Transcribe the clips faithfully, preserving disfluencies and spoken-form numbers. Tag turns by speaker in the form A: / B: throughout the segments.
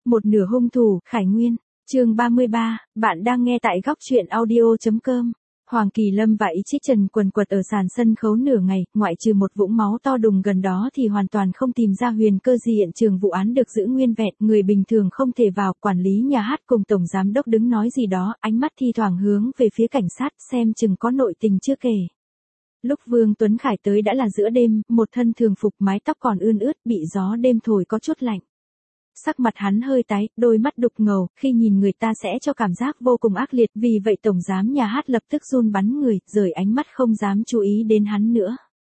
A: Một nửa hung thủ, Khải Nguyên. Chương ba mươi ba, bạn đang nghe tại góc truyện audio.com. Hoàng Kỳ Lâm và Ý Chí Trần quần quật ở sàn sân khấu nửa ngày, ngoại trừ một vũng máu to đùng gần đó thì hoàn toàn không tìm ra huyền cơ gì. Hiện trường vụ án được giữ nguyên vẹn, người bình thường không thể vào. Quản lý nhà hát cùng tổng giám đốc đứng nói gì đó, ánh mắt thi thoảng hướng về phía cảnh sát, xem chừng có nội tình chưa kể. Lúc Vương Tuấn Khải tới đã là giữa đêm, một thân thường phục, mái tóc còn ươn ướt, bị gió đêm thổi có chút lạnh. Sắc mặt hắn hơi tái, đôi mắt đục ngầu, khi nhìn người ta sẽ cho cảm giác vô cùng ác liệt, vì vậy tổng giám nhà hát lập tức run bắn người, rời ánh mắt không dám chú ý đến hắn nữa.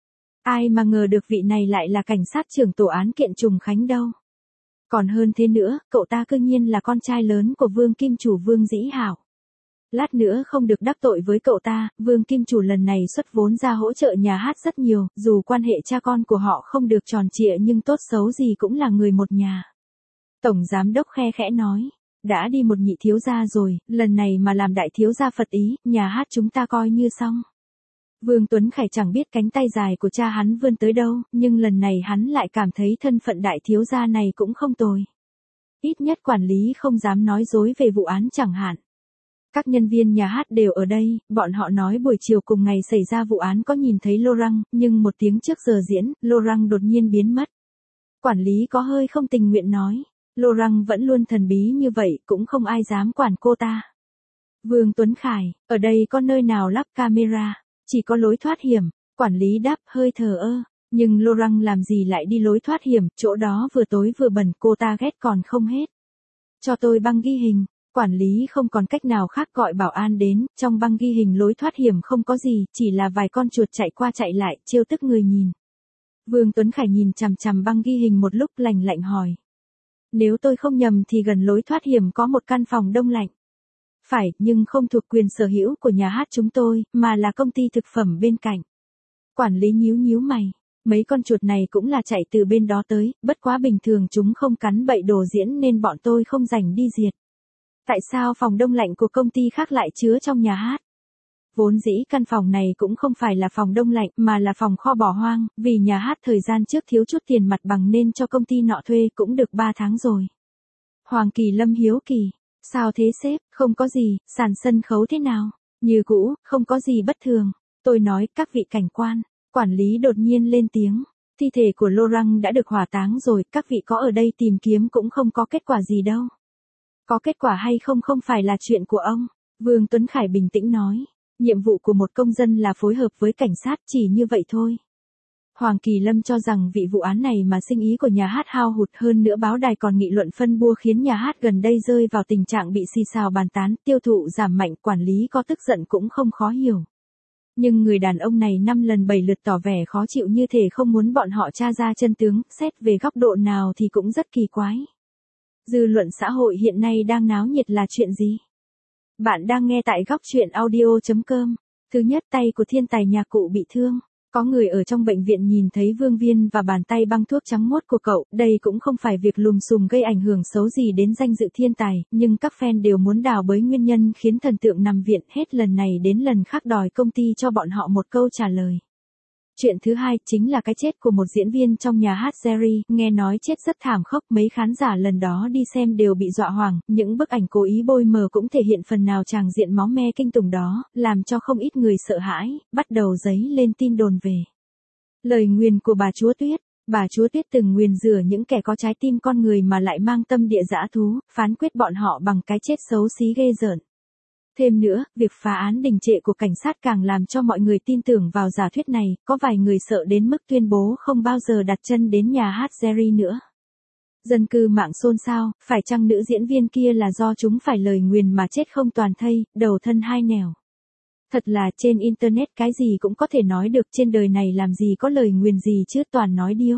A: Ai mà ngờ được vị này lại là cảnh sát trưởng tổ án kiện Trùng Khánh đâu. Còn hơn thế nữa, cậu ta cư nhiên là con trai lớn của Vương Kim Chủ Vương Dĩ Hảo. Lát nữa không được đắc tội với cậu ta, Vương Kim Chủ lần này xuất vốn ra hỗ trợ nhà hát rất nhiều, dù quan hệ cha con của họ không được tròn trịa nhưng tốt xấu gì cũng là người một nhà. Tổng giám đốc khe khẽ nói, đã đi một nhị thiếu gia rồi, lần này mà làm đại thiếu gia Phật ý, nhà hát chúng ta coi như xong. Vương Tuấn Khải chẳng biết cánh tay dài của cha hắn vươn tới đâu, nhưng lần này hắn lại cảm thấy thân phận đại thiếu gia này cũng không tồi. Ít nhất quản lý không dám nói dối về vụ án chẳng hạn. Các nhân viên nhà hát đều ở đây, bọn họ nói buổi chiều cùng ngày xảy ra vụ án có nhìn thấy Laurent, nhưng một tiếng trước giờ diễn, Laurent đột nhiên biến mất. Quản lý có hơi không tình nguyện nói. Laurent vẫn luôn thần bí như vậy, cũng không ai dám quản cô ta. Vương Tuấn Khải, ở đây có nơi nào lắp camera, chỉ có lối thoát hiểm, quản lý đáp hơi thờ ơ, nhưng Laurent làm gì lại đi lối thoát hiểm, chỗ đó vừa tối vừa bẩn, cô ta ghét còn không hết. Cho tôi băng ghi hình, quản lý không còn cách nào khác gọi bảo an đến, trong băng ghi hình lối thoát hiểm không có gì, chỉ là vài con chuột chạy qua chạy lại, trêu tức người nhìn. Vương Tuấn Khải nhìn chằm chằm băng ghi hình một lúc lạnh lạnh hỏi. Nếu tôi không nhầm thì gần lối thoát hiểm có một căn phòng đông lạnh. Phải, nhưng không thuộc quyền sở hữu của nhà hát chúng tôi, mà là công ty thực phẩm bên cạnh. Quản lý nhíu nhíu mày, mấy con chuột này cũng là chạy từ bên đó tới, bất quá bình thường chúng không cắn bậy đồ diễn nên bọn tôi không rảnh đi diệt. Tại sao phòng đông lạnh của công ty khác lại chứa trong nhà hát? Vốn dĩ căn phòng này cũng không phải là phòng đông lạnh mà là phòng kho bỏ hoang, vì nhà hát thời gian trước thiếu chút tiền mặt bằng nên cho công ty nọ thuê cũng được ba tháng rồi. Hoàng Kỳ Lâm hiếu kỳ, sao thế sếp, không có gì, sàn sân khấu thế nào? Như cũ, không có gì bất thường. Tôi nói, các vị cảnh quan, quản lý đột nhiên lên tiếng, thi thể của Laurent đã được hỏa táng rồi, các vị có ở đây tìm kiếm cũng không có kết quả gì đâu. Có kết quả hay không không phải là chuyện của ông, Vương Tuấn Khải bình tĩnh nói. Nhiệm vụ của một công dân là phối hợp với cảnh sát, chỉ như vậy thôi. Hoàng Kỳ Lâm cho rằng vị vụ án này mà sinh ý của nhà hát hao hụt, hơn nữa báo đài còn nghị luận phân bua khiến nhà hát gần đây rơi vào tình trạng bị xì xào bàn tán, tiêu thụ giảm mạnh, quản lý có tức giận cũng không khó hiểu. Nhưng người đàn ông này năm lần bảy lượt tỏ vẻ khó chịu như thể không muốn bọn họ tra ra chân tướng, xét về góc độ nào thì cũng rất kỳ quái. Dư luận xã hội hiện nay đang náo nhiệt là chuyện gì? Bạn đang nghe tại góc truyện audio.com. Thứ nhất, tay của thiên tài nhạc cụ bị thương. Có người ở trong bệnh viện nhìn thấy vương viên và bàn tay băng thuốc trắng muốt của cậu. Đây cũng không phải việc lùm xùm gây ảnh hưởng xấu gì đến danh dự thiên tài, nhưng các fan đều muốn đào bới nguyên nhân khiến thần tượng nằm viện, hết lần này đến lần khác đòi công ty cho bọn họ một câu trả lời. Chuyện thứ hai chính là cái chết của một diễn viên trong nhà hát Jerry, nghe nói chết rất thảm khốc, mấy khán giả lần đó đi xem đều bị dọa hoảng, những bức ảnh cố ý bôi mờ cũng thể hiện phần nào tràng diện máu me kinh tủng đó, làm cho không ít người sợ hãi, bắt đầu dấy lên tin đồn về lời nguyền của bà Chúa Tuyết. Bà Chúa Tuyết từng nguyền rủa những kẻ có trái tim con người mà lại mang tâm địa dã thú, phán quyết bọn họ bằng cái chết xấu xí ghê rợn. Thêm nữa, việc phá án đình trệ của cảnh sát càng làm cho mọi người tin tưởng vào giả thuyết này, có vài người sợ đến mức tuyên bố không bao giờ đặt chân đến nhà hát Jerry nữa. Dân cư mạng xôn xao, phải chăng nữ diễn viên kia là do chúng phải lời nguyền mà chết không toàn thây, đầu thân hai nẻo. Thật là trên internet cái gì cũng có thể nói được, trên đời này làm gì có lời nguyền gì chứ toàn nói điêu.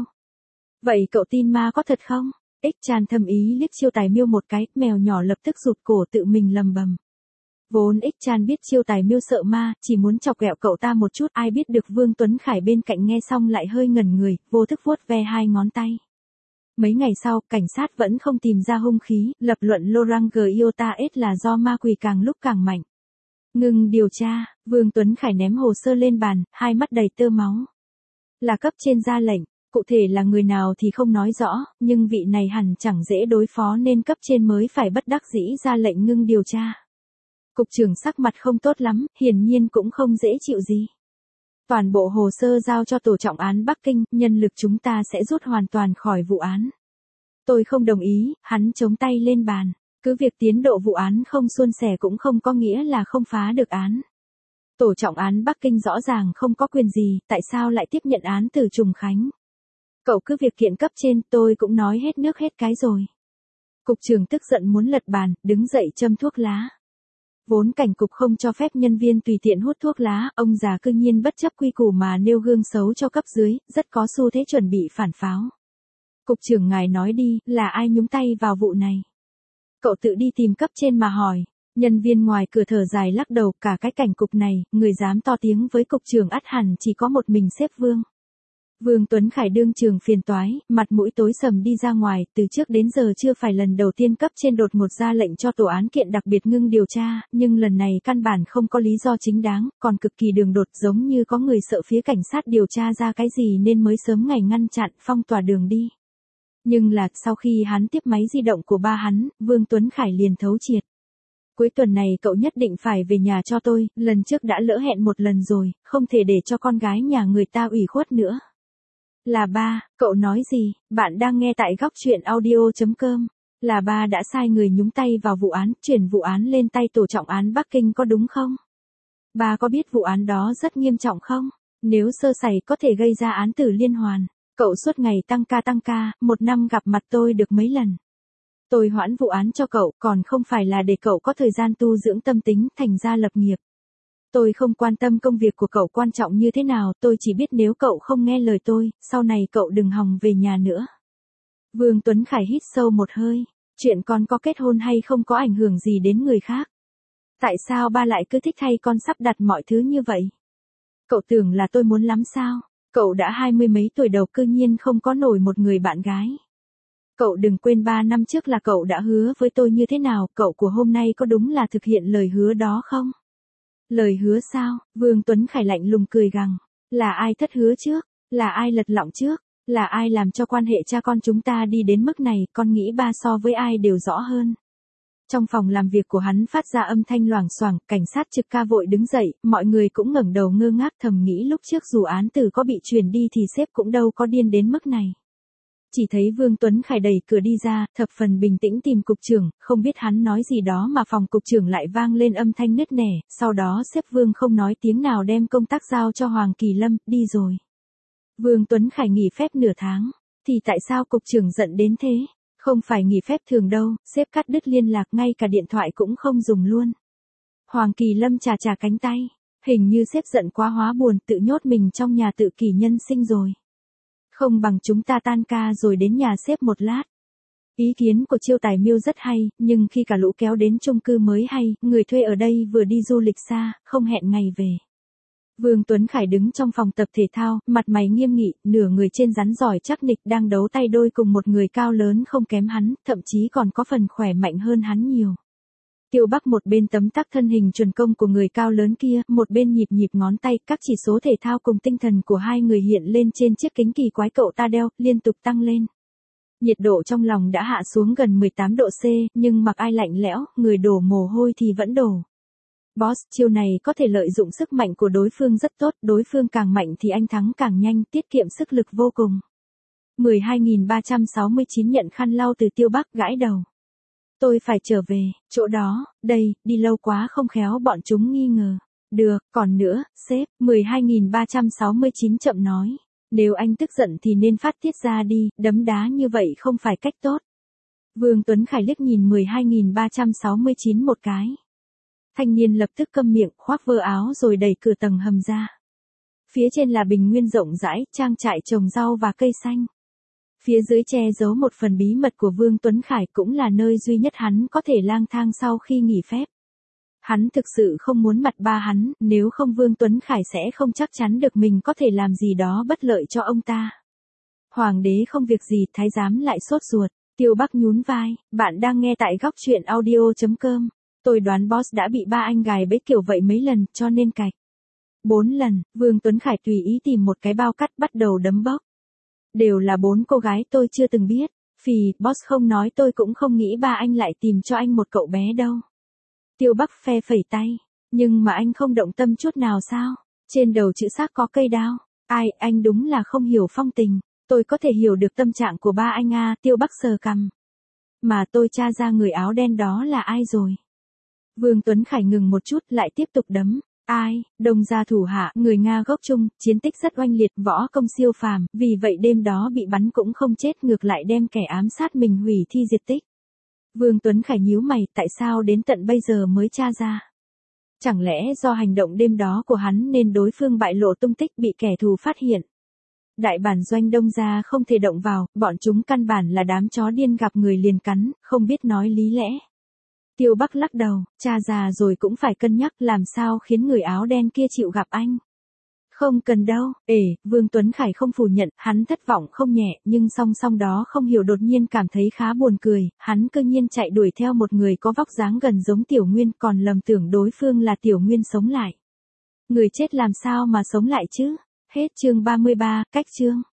A: Vậy cậu tin ma có thật không? Ích Chan thầm ý liếc Chiêu Tài Miêu một cái, mèo nhỏ lập tức rụt cổ tự mình lầm bầm. Vốn Ích Chan biết Chiêu Tài Miêu sợ ma, chỉ muốn chọc ghẹo cậu ta một chút, ai biết được Vương Tuấn Khải bên cạnh nghe xong lại hơi ngẩn người, vô thức vuốt ve hai ngón tay. Mấy ngày sau, cảnh sát vẫn không tìm ra hung khí, lập luận Laurent Giotaes là do ma quỷ càng lúc càng mạnh. Ngừng điều tra, Vương Tuấn Khải ném hồ sơ lên bàn, hai mắt đầy tơ máu. Là cấp trên ra lệnh, Cụ thể là người nào thì không nói rõ, nhưng vị này hẳn chẳng dễ đối phó nên cấp trên mới phải bất đắc dĩ ra lệnh ngưng điều tra. Cục trưởng sắc mặt không tốt lắm, hiển nhiên cũng không dễ chịu gì. Toàn bộ hồ sơ giao cho tổ trọng án Bắc Kinh, nhân lực chúng ta sẽ rút hoàn toàn khỏi vụ án. Tôi không đồng ý, hắn chống tay lên bàn. Cứ việc tiến độ vụ án không suôn sẻ cũng không có nghĩa là không phá được án. Tổ trọng án Bắc Kinh rõ ràng không có quyền gì, tại sao lại tiếp nhận án từ Trùng Khánh? Cậu cứ việc kiện cấp trên, tôi cũng nói hết nước hết cái rồi. Cục trưởng tức giận muốn lật bàn, đứng dậy châm thuốc lá. Vốn cảnh cục không cho phép nhân viên tùy tiện hút thuốc lá, ông già cư nhiên bất chấp quy củ mà nêu gương xấu cho cấp dưới, rất có xu thế chuẩn bị phản pháo. Cục trưởng ngài nói đi, là ai nhúng tay vào vụ này? Cậu tự đi tìm cấp trên mà hỏi. Nhân viên ngoài cửa thở dài lắc đầu, cả cái cảnh cục này, người dám to tiếng với cục trưởng ắt hẳn chỉ có một mình sếp Vương. Vương Tuấn Khải đương trường phiền toái, mặt mũi tối sầm đi ra ngoài, từ trước đến giờ chưa phải lần đầu tiên cấp trên đột ngột ra lệnh cho tổ án kiện đặc biệt ngưng điều tra, nhưng lần này căn bản không có lý do chính đáng, còn cực kỳ đường đột, giống như có người sợ phía cảnh sát điều tra ra cái gì nên mới sớm ngày ngăn chặn, phong tỏa đường đi. Nhưng là, sau khi hắn tiếp máy di động của ba hắn, Vương Tuấn Khải liền thấu triệt. Cuối tuần này cậu nhất định phải về nhà cho tôi, lần trước đã lỡ hẹn một lần rồi, không thể để cho con gái nhà người ta ủy khuất nữa. Là ba, cậu nói gì, bạn đang nghe tại góc truyện audio chấm com. Là ba đã sai người nhúng tay vào vụ án, chuyển vụ án lên tay tổ trọng án Bắc Kinh có đúng không? Ba có biết vụ án đó rất nghiêm trọng không? Nếu sơ sẩy có thể gây ra án tử liên hoàn. Cậu suốt ngày tăng ca tăng ca, một năm gặp mặt tôi được mấy lần. Tôi hoãn vụ án cho cậu, còn không phải là để cậu có thời gian tu dưỡng tâm tính, thành ra lập nghiệp. Tôi không quan tâm công việc của cậu quan trọng như thế nào, tôi chỉ biết nếu cậu không nghe lời tôi, sau này cậu đừng hòng về nhà nữa. Vương Tuấn Khải hít sâu một hơi, chuyện con có kết hôn hay không có ảnh hưởng gì đến người khác. Tại sao ba lại cứ thích thay con sắp đặt mọi thứ như vậy? Cậu tưởng là tôi muốn lắm sao? Cậu đã hai mươi mấy tuổi đầu cư nhiên không có nổi một người bạn gái. Cậu đừng quên ba năm trước là cậu đã hứa với tôi như thế nào, cậu của hôm nay có đúng là thực hiện lời hứa đó không? Lời hứa sao? Vương Tuấn Khải lạnh lùng cười gằn. Là ai thất hứa trước? Là ai lật lọng trước? Là ai làm cho quan hệ cha con chúng ta đi đến mức này? Con nghĩ ba so với ai đều rõ hơn. Trong phòng làm việc của hắn phát ra âm thanh loảng xoảng, cảnh sát trực ca vội đứng dậy, mọi người cũng ngẩng đầu ngơ ngác thầm nghĩ lúc trước dù án tử có bị truyền đi thì sếp cũng đâu có điên đến mức này. Chỉ thấy Vương Tuấn Khải đẩy cửa đi ra, thập phần bình tĩnh tìm cục trưởng, không biết hắn nói gì đó mà phòng cục trưởng lại vang lên âm thanh nứt nẻ, sau đó sếp Vương không nói tiếng nào đem công tác giao cho Hoàng Kỳ Lâm, đi rồi. Vương Tuấn Khải nghỉ phép nửa tháng, thì tại sao cục trưởng giận đến thế? Không phải nghỉ phép thường đâu, sếp cắt đứt liên lạc ngay cả điện thoại cũng không dùng luôn. Hoàng Kỳ Lâm chà chà cánh tay, hình như sếp giận quá hóa buồn tự nhốt mình trong nhà tự kỷ nhân sinh rồi. Không bằng chúng ta tan ca rồi đến nhà sếp một lát. Ý kiến của Chiêu Tài Miêu rất hay, nhưng khi cả lũ kéo đến chung cư mới hay, người thuê ở đây vừa đi du lịch xa, không hẹn ngày về. Vương Tuấn Khải đứng trong phòng tập thể thao, mặt mày nghiêm nghị, nửa người trên rắn giỏi chắc nịch đang đấu tay đôi cùng một người cao lớn không kém hắn, thậm chí còn có phần khỏe mạnh hơn hắn nhiều. Tiêu Bắc một bên tấm tắc thân hình chuẩn công của người cao lớn kia, một bên nhịp nhịp ngón tay, các chỉ số thể thao cùng tinh thần của hai người hiện lên trên chiếc kính kỳ quái cậu ta đeo, liên tục tăng lên. Nhiệt độ trong lòng đã hạ xuống gần mười tám độ C, nhưng mặc ai lạnh lẽo, người đổ mồ hôi thì vẫn đổ. Boss, chiêu này có thể lợi dụng sức mạnh của đối phương rất tốt, đối phương càng mạnh thì anh thắng càng nhanh, tiết kiệm sức lực vô cùng. mười hai nghìn ba trăm sáu mươi chín nhận khăn lau từ Tiêu Bắc gãi đầu. Tôi phải trở về, chỗ đó, đây, đi lâu quá không khéo bọn chúng nghi ngờ. Được, còn nữa, sếp, mười hai nghìn ba trăm sáu mươi chín chậm nói. Nếu anh tức giận thì nên phát tiết ra đi, đấm đá như vậy không phải cách tốt. Vương Tuấn Khải liếc nhìn mười hai nghìn ba trăm sáu mươi chín một cái. Thanh niên lập tức câm miệng, khoác vơ áo rồi đẩy cửa tầng hầm ra. Phía trên là bình nguyên rộng rãi, trang trại trồng rau và cây xanh. Phía dưới che giấu một phần bí mật của Vương Tuấn Khải cũng là nơi duy nhất hắn có thể lang thang sau khi nghỉ phép. Hắn thực sự không muốn mặt ba hắn, nếu không Vương Tuấn Khải sẽ không chắc chắn được mình có thể làm gì đó bất lợi cho ông ta. Hoàng đế không việc gì, thái giám lại sốt ruột. Tiêu Bắc nhún vai, bạn đang nghe tại góc truyện audio chấm com. Tôi đoán boss đã bị ba anh gài bẫy kiểu vậy mấy lần, cho nên cạch. Bốn lần, Vương Tuấn Khải tùy ý tìm một cái bao cắt bắt đầu đấm bốc. Đều là bốn cô gái tôi chưa từng biết. Phì, boss không nói tôi cũng không nghĩ ba anh lại tìm cho anh một cậu bé đâu. Tiêu Bắc phe phẩy tay. Nhưng mà anh không động tâm chút nào sao? Trên đầu chữ xác có cây đao. Ai, anh đúng là không hiểu phong tình. Tôi có thể hiểu được tâm trạng của ba anh à, Tiêu Bắc sờ cằm. Mà tôi tra ra người áo đen đó là ai rồi? Vương Tuấn Khải ngừng một chút lại tiếp tục đấm. Ai, Đông gia thủ hạ, người Nga gốc Trung, chiến tích rất oanh liệt, võ công siêu phàm, vì vậy đêm đó bị bắn cũng không chết, ngược lại đem kẻ ám sát mình hủy thi diệt tích. Vương Tuấn Khải nhíu mày, tại sao đến tận bây giờ mới tra ra? Chẳng lẽ do hành động đêm đó của hắn nên đối phương bại lộ tung tích bị kẻ thù phát hiện? Đại bản doanh Đông gia không thể động vào, bọn chúng căn bản là đám chó điên gặp người liền cắn, không biết nói lý lẽ. Tiêu Bắc lắc đầu, cha già rồi cũng phải cân nhắc làm sao khiến người áo đen kia chịu gặp anh. Không cần đâu, ể, Vương Tuấn Khải không phủ nhận, hắn thất vọng không nhẹ, nhưng song song đó không hiểu đột nhiên cảm thấy khá buồn cười, hắn cơ nhiên chạy đuổi theo một người có vóc dáng gần giống Tiểu Nguyên, còn lầm tưởng đối phương là Tiểu Nguyên sống lại. Người chết làm sao mà sống lại chứ? Hết chương ba mươi ba, cách chương.